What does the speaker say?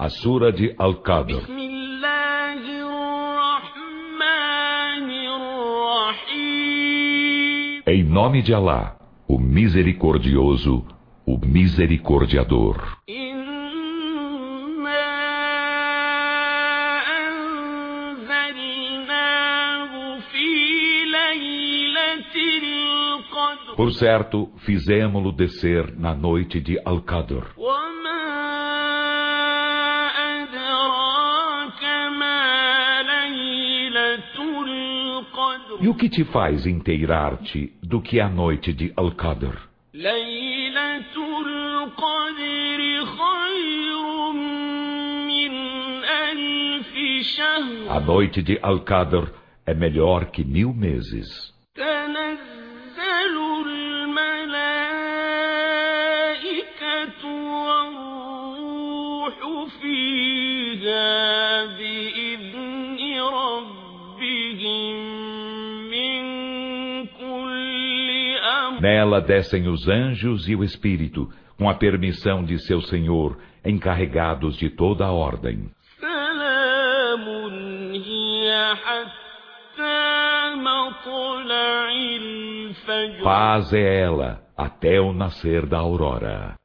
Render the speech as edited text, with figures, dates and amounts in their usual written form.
A Sura de Al-Qadr. Em nome de Alá, o Misericordioso, o Misericordiador. Por certo, fizemo-lo descer na noite de Al-Qadr. E o que te faz inteirar-te do que é a noite de Al-Qadr? A noite de Al-Qadr é melhor que 1000 meses. Nela descem os anjos e o Espírito, com a permissão de seu Senhor, encarregados de toda a ordem. Paz é ela até o nascer da aurora.